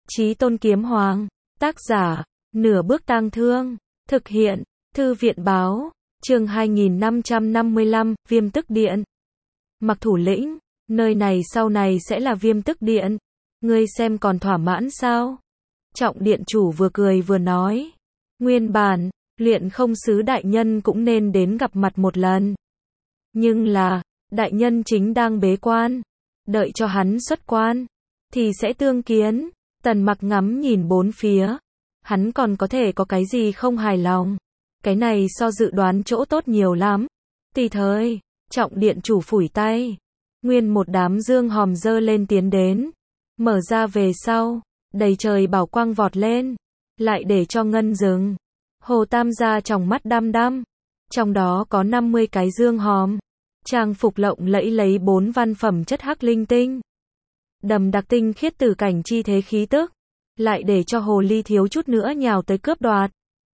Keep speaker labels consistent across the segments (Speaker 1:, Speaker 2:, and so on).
Speaker 1: Chí Tôn Kiếm Hoàng, tác giả, Nửa Bước Tang Thương, thực hiện, Thư viện báo, chương 2555, Viêm Tức Điện. Mặc thủ lĩnh, nơi này sau này sẽ là Viêm Tức Điện. Ngươi xem còn thỏa mãn sao? Trọng điện chủ vừa cười vừa nói. Nguyên bản, Luyện Không Sứ đại nhân cũng nên đến gặp mặt một lần. Nhưng là, đại nhân chính đang bế quan. Đợi cho hắn xuất quan, thì sẽ tương kiến. Tần Mặc ngắm nhìn bốn phía. Hắn còn có thể có cái gì không hài lòng. Cái này so dự đoán chỗ tốt nhiều lắm. Tùy thời, trọng điện chủ phủi tay. Nguyên một đám dương hòm dơ lên tiến đến. Mở ra về sau, đầy trời bảo quang vọt lên. Lại để cho Ngân dừng. Hồ Tam gia trong mắt đăm đăm. Trong đó có 50 cái dương hòm. Trang phục lộng lẫy lấy 4 văn phẩm chất hắc linh tinh. Đầm đặc tinh khiết tử cảnh chi thế khí tức. Lại để cho hồ ly thiếu chút nữa nhào tới cướp đoạt.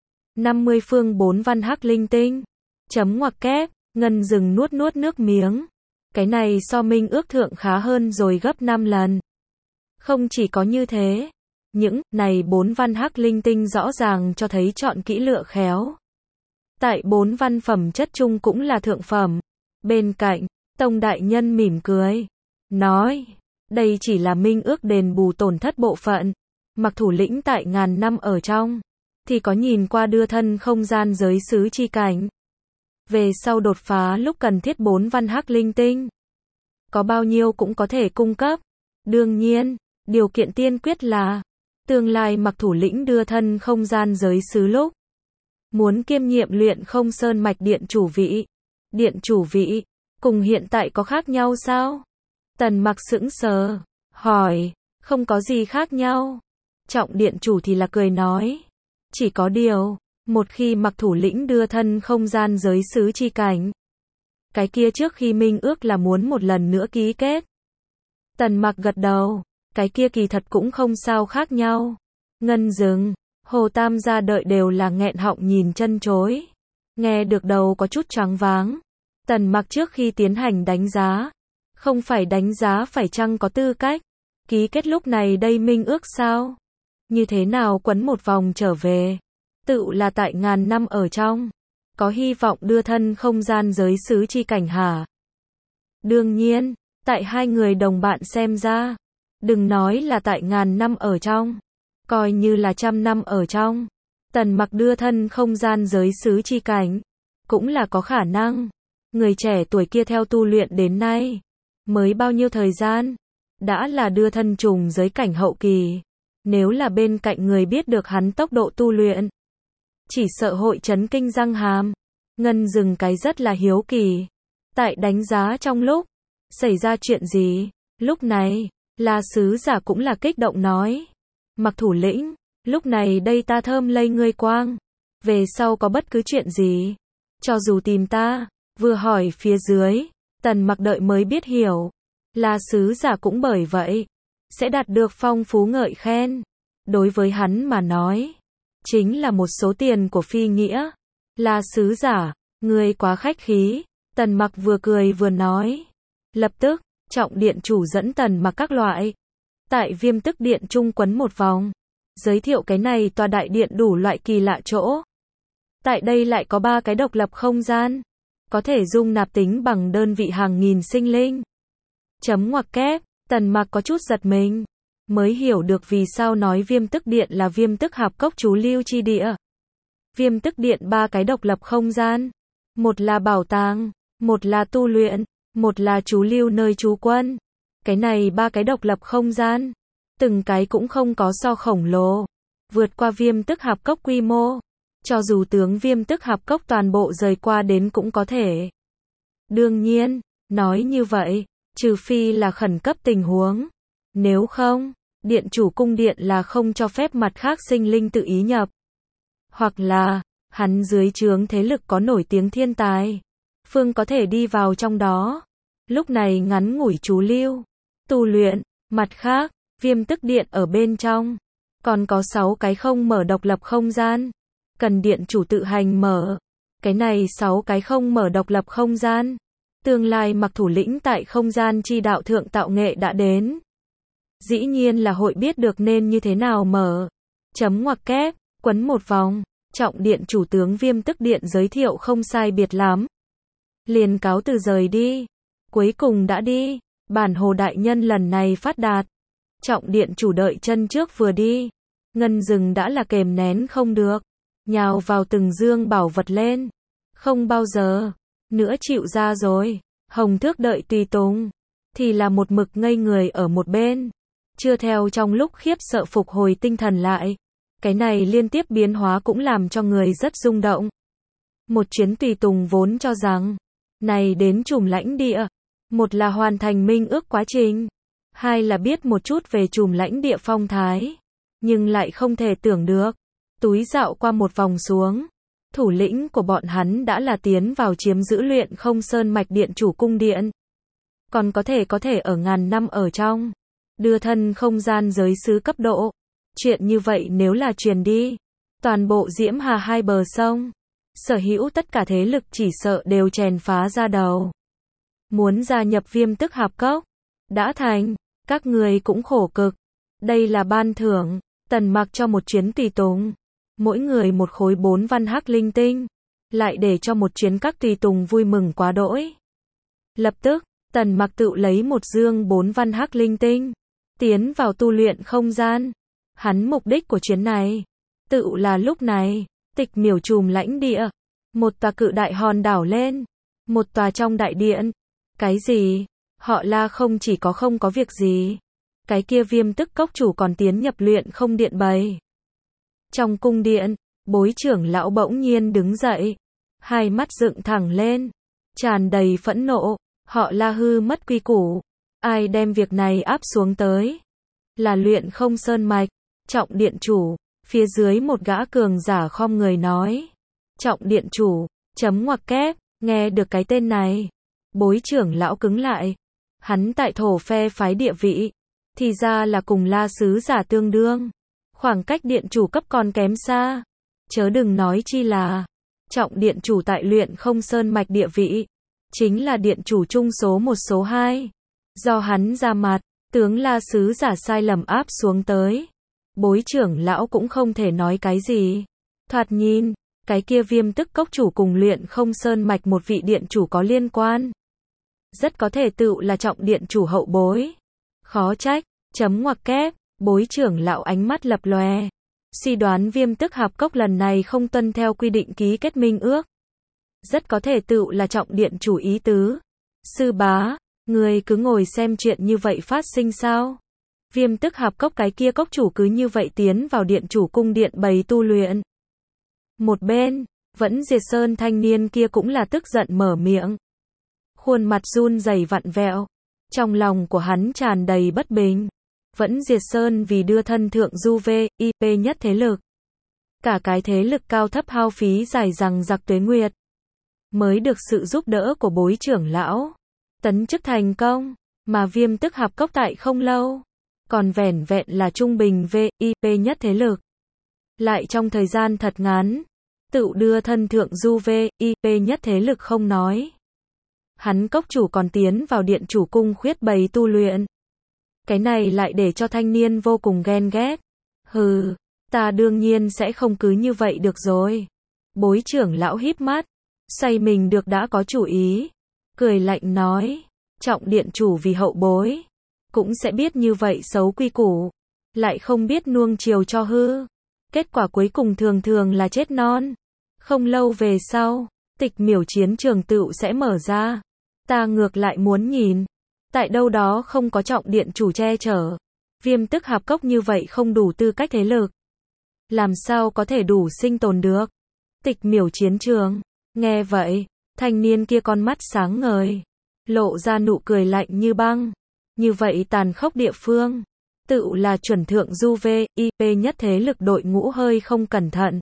Speaker 1: 50 phương 4 văn hắc linh tinh. Chấm ngoặc kép, Ngân dừng nuốt nước miếng. Cái này so minh ước thượng khá hơn rồi gấp 5 lần. Không chỉ có như thế. Những này 4 văn hắc linh tinh rõ ràng cho thấy chọn kỹ lựa khéo. Tại 4 văn phẩm chất chung cũng là thượng phẩm. Bên cạnh, Tông đại nhân mỉm cười. Nói, đây chỉ là minh ước đền bù tổn thất bộ phận. Mặc thủ lĩnh tại ngàn năm ở trong, thì có nhìn qua đưa thân không gian giới xứ chi cảnh. Về sau đột phá lúc cần thiết 4 văn hắc linh tinh. Có bao nhiêu cũng có thể cung cấp. Đương nhiên, điều kiện tiên quyết là, tương lai mặc thủ lĩnh đưa thân không gian giới xứ lúc. Muốn kiêm nhiệm Luyện Không Sơn mạch điện chủ vị. Điện chủ vị, cùng hiện tại có khác nhau sao? Tần Mặc sững sờ, hỏi, không có gì khác nhau. Trọng điện chủ thì là cười nói. Chỉ có điều, một khi mặc thủ lĩnh đưa thân không gian giới xứ chi cảnh. Cái kia trước khi minh ước là muốn một lần nữa ký kết. Tần Mặc gật đầu, cái kia kỳ thật cũng không sao khác nhau. Ngân dừng, Hồ Tam gia đợi đều là nghẹn họng nhìn chân chối. Nghe được đầu có chút choáng váng. Tần Mặc trước khi tiến hành đánh giá. Không phải đánh giá phải chăng có tư cách. Ký kết lúc này đây minh ước sao? Như thế nào quấn một vòng trở về? Tự là tại ngàn năm ở trong. Có hy vọng đưa thân không gian giới xứ chi cảnh hả? Đương nhiên, tại hai người đồng bạn xem ra. Đừng nói là tại ngàn năm ở trong. Coi như là 100 năm ở trong. Tần Mặc đưa thân không gian giới xứ chi cảnh. Cũng là có khả năng. Người trẻ tuổi kia theo tu luyện đến nay. Mới bao nhiêu thời gian? Đã là đưa thân trùng giới cảnh hậu kỳ. Nếu là bên cạnh người biết được hắn tốc độ tu luyện. Chỉ sợ hội chấn kinh răng hàm. Ngân dừng cái rất là hiếu kỳ. Tại đánh giá trong lúc. Xảy ra chuyện gì? Lúc này, La sứ giả cũng là kích động nói. Mặc thủ lĩnh, lúc này đây ta thơm lây ngươi quang. Về sau có bất cứ chuyện gì. Cho dù tìm ta. Vừa hỏi phía dưới. Tần Mặc đợi mới biết hiểu. La sứ giả cũng bởi vậy. Sẽ đạt được phong phú ngợi khen. Đối với hắn mà nói. Chính là một số tiền của phi nghĩa. La sứ giả, ngươi quá khách khí. Tần Mặc vừa cười vừa nói. Lập tức, trọng điện chủ dẫn Tần Mặc các loại. Tại Viêm Tức Điện chung quấn một vòng. Giới thiệu cái này tòa đại điện đủ loại kỳ lạ chỗ. Tại đây lại có 3 cái độc lập không gian. Có thể dung nạp tính bằng đơn vị hàng nghìn sinh linh. Chấm ngoặc kép, Tần Mặc có chút giật mình. Mới hiểu được vì sao nói Viêm Tức Điện là Viêm Tức Hạp Cốc trú lưu chi địa. Viêm Tức Điện 3 cái độc lập không gian. Một là bảo tàng, một là tu luyện, một là trú lưu nơi trú quân. Cái này 3 cái độc lập không gian. Từng cái cũng không có so khổng lồ. Vượt qua Viêm Tức Hạp Cốc quy mô. Cho dù tướng Viêm Tức Hạp Cốc toàn bộ rời qua đến cũng có thể. Đương nhiên, nói như vậy, trừ phi là khẩn cấp tình huống. Nếu không, điện chủ cung điện là không cho phép mặt khác sinh linh tự ý nhập. Hoặc là, hắn dưới trướng thế lực có nổi tiếng thiên tài. Phương có thể đi vào trong đó. Lúc này ngắn ngủi trú lưu, tu luyện, mặt khác, Viêm Tức Điện ở bên trong. Còn có 6 cái không mở độc lập không gian. Cần điện chủ tự hành mở. Cái này 6 cái không mở độc lập không gian. Tương lai mặc thủ lĩnh tại không gian chi đạo thượng tạo nghệ đã đến. dĩ nhiên là hội biết được nên như thế nào mở. Chấm ngoặc kép, quấn một vòng, Trọng Điện chủ tướng Viêm Tức Điện giới thiệu không sai biệt lắm. Liền cáo từ rời đi. Cuối cùng đã đi, bản Hồ đại nhân lần này phát đạt. Trọng Điện chủ đợi chân trước vừa đi, Ngân Dừng đã là kềm nén không được, nhào vào từng dương bảo vật lên. Không bao giờ nữa chịu ra rồi. Hồng Thước đợi tùy tùng, thì là một mực ngây người ở một bên. Chưa theo trong lúc khiếp sợ phục hồi tinh thần lại. Cái này liên tiếp biến hóa cũng làm cho người rất rung động. Một chuyến tùy tùng vốn cho rằng, này đến Trùm Lãnh Địa, một là hoàn thành minh ước quá trình, hai là biết một chút về Trùm Lãnh Địa phong thái. Nhưng lại không thể tưởng được, túi dạo qua một vòng xuống, thủ lĩnh của bọn hắn đã là tiến vào chiếm giữ Luyện Không Sơn Mạch điện chủ cung điện. Còn có thể ở ngàn năm ở trong, đưa thân không gian giới xứ cấp độ. Chuyện như vậy nếu là truyền đi, toàn bộ Diễm Hà hai bờ sông, sở hữu tất cả thế lực chỉ sợ đều chèn phá ra đầu. Muốn gia nhập Viêm Tức Hạp Cốc, đã thành, các người cũng khổ cực. Đây là ban thưởng, Tần Mặc cho một chuyến tùy tùng, mỗi người một khối 4 văn hắc linh tinh, lại để cho một chuyến các tùy tùng vui mừng quá đỗi. Lập tức, Tần Mặc tự lấy một dương 4 văn hắc linh tinh, tiến vào tu luyện không gian. Hắn mục đích của chuyến này, tự là lúc này, tịch miểu Trùm Lãnh Địa, một tòa cự đại hòn đảo lên, một tòa trong đại điện. Cái gì? Họ La không chỉ có không có việc gì, cái kia Viêm Tức cốc chủ còn tiến nhập Luyện Không Điện bầy. Trong cung điện, Bối trưởng lão bỗng nhiên đứng dậy, hai mắt dựng thẳng lên, tràn đầy phẫn nộ. Họ La hư mất quy củ, ai đem việc này áp xuống tới? Là Luyện Không Sơn Mạch. Trọng Điện chủ, phía dưới một gã cường giả khom người nói. Trọng Điện chủ, chấm ngoặc kép, nghe được cái tên này, Bối trưởng lão cứng lại. Hắn tại thổ phe phái địa vị, thì ra là cùng La sứ giả tương đương. Khoảng cách điện chủ cấp còn kém xa. Chớ đừng nói chi là, Trọng Điện chủ tại Luyện Không Sơn Mạch địa vị, chính là điện chủ chung số 1 số 2. Do hắn ra mặt, tướng La sứ giả sai lầm áp xuống tới. Bối trưởng lão cũng không thể nói cái gì. Thoạt nhìn, cái kia Viêm Tức cốc chủ cùng Luyện Không Sơn Mạch một vị điện chủ có liên quan. Rất có thể tự là Trọng Điện chủ hậu bối. Khó trách, chấm ngoặc kép, Bối trưởng lão ánh mắt lập lòe. Suy đoán Viêm Tức Hạp Cốc lần này không tuân theo quy định ký kết minh ước. Rất có thể tự là Trọng Điện chủ ý tứ. Sư bá, người cứ ngồi xem chuyện như vậy phát sinh sao? Viêm Tức Hạp Cốc cái kia cốc chủ cứ như vậy tiến vào điện chủ cung điện bày tu luyện. Một bên, Vẫn Diệt Sơn thanh niên kia cũng là tức giận mở miệng. Khuôn mặt run rẩy vặn vẹo. Trong lòng của hắn tràn đầy bất bình. Vẫn Diệt Sơn vì đưa thân thượng du VIP nhất thế lực. Cả cái thế lực cao thấp hao phí dài dằng dặc tuế nguyệt. Mới được sự giúp đỡ của Bối trưởng lão. Tấn chức thành công. Mà Viêm Tức Hạp Cốc tại không lâu. Còn vẻn vẹn là trung bình VIP nhất thế lực. Lại trong thời gian thật ngắn, tự đưa thân thượng du VIP nhất thế lực không nói. Hắn cốc chủ còn tiến vào điện chủ cung khuyết bày tu luyện. Cái này lại để cho thanh niên vô cùng ghen ghét. Hừ, ta đương nhiên sẽ không cứ như vậy được rồi. Bối trưởng lão híp mắt, say mình được đã có chủ ý. Cười lạnh nói, Trọng Điện chủ vì hậu bối, cũng sẽ biết như vậy xấu quy củ, lại không biết nuông chiều cho hư. Kết quả cuối cùng thường thường là chết non. Không lâu về sau, tịch miểu chiến trường tựu sẽ mở ra. Ta ngược lại muốn nhìn, tại đâu đó không có Trọng Điện chủ che chở. Viêm Tức Hạp Cốc như vậy không đủ tư cách thế lực, làm sao có thể đủ sinh tồn được? Tịch miểu chiến trường. Nghe vậy, thanh niên kia con mắt sáng ngời, lộ ra nụ cười lạnh như băng. Như vậy tàn khốc địa phương, tự là chuẩn thượng du VIP nhất thế lực đội ngũ hơi không cẩn thận,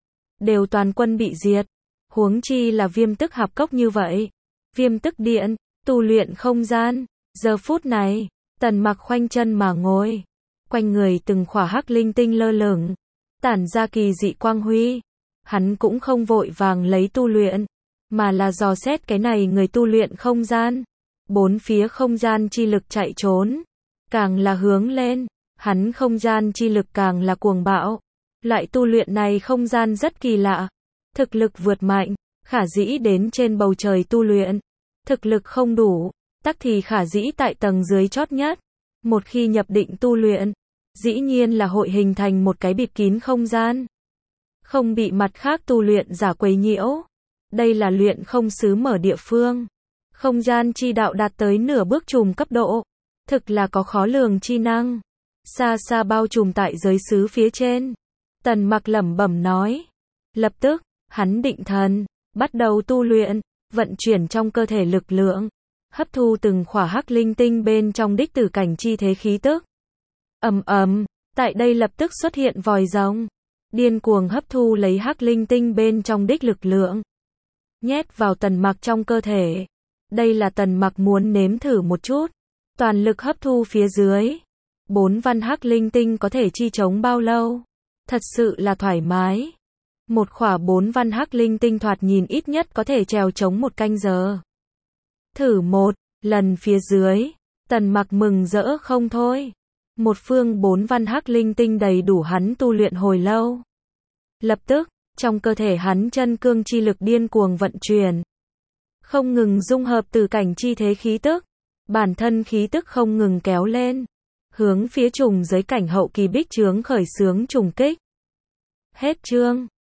Speaker 1: đều toàn quân bị diệt. Huống chi là Viêm Tức Hạp Cốc như vậy. Viêm Tức Điện, tu luyện không gian. Giờ phút này, Tần Mặc khoanh chân mà ngồi. Quanh người từng khỏa hắc linh tinh lơ lửng, tản ra kỳ dị quang huy. Hắn cũng không vội vàng lấy tu luyện, mà là dò xét cái này người tu luyện không gian. Bốn phía không gian chi lực chạy trốn, càng là hướng lên, hắn không gian chi lực càng là cuồng bạo. Loại tu luyện này không gian rất kỳ lạ, thực lực vượt mạnh, khả dĩ đến trên bầu trời tu luyện. Thực lực không đủ, tắc thì khả dĩ tại tầng dưới chót nhất. Một khi nhập định tu luyện, dĩ nhiên là hội hình thành một cái bịt kín không gian. Không bị mặt khác tu luyện giả quấy nhiễu. Đây là luyện không xứ mở địa phương. Không gian chi đạo đạt tới nửa bước trùm cấp độ. Thực là có khó lường chi năng. Xa xa bao trùm tại giới xứ phía trên. Tần Mặc lẩm bẩm nói. Lập tức, hắn định thần, bắt đầu tu luyện, vận chuyển trong cơ thể lực lượng, hấp thu từng khỏa hắc linh tinh bên trong đích tử cảnh chi thế khí tức. Ầm ầm, tại đây lập tức xuất hiện vòi rồng, điên cuồng hấp thu lấy hắc linh tinh bên trong đích lực lượng, nhét vào Tần Mặc trong cơ thể. Đây là Tần Mặc muốn nếm thử một chút, toàn lực hấp thu phía dưới. 4 văn hắc linh tinh có thể chi chống bao lâu? Thật sự là thoải mái. Một khỏa 4 văn hắc linh tinh thoạt nhìn ít nhất có thể trèo chống 1 canh giờ. Thử một lần phía dưới, Tần Mặc mừng rỡ không thôi. Một phương 4 văn hắc linh tinh đầy đủ hắn tu luyện hồi lâu. Lập tức, trong cơ thể hắn chân cương chi lực điên cuồng vận chuyển, không ngừng dung hợp từ cảnh chi thế khí tức, bản thân khí tức không ngừng kéo lên, hướng phía trùng giới cảnh hậu kỳ bích chướng khởi xướng trùng kích. Hết chương.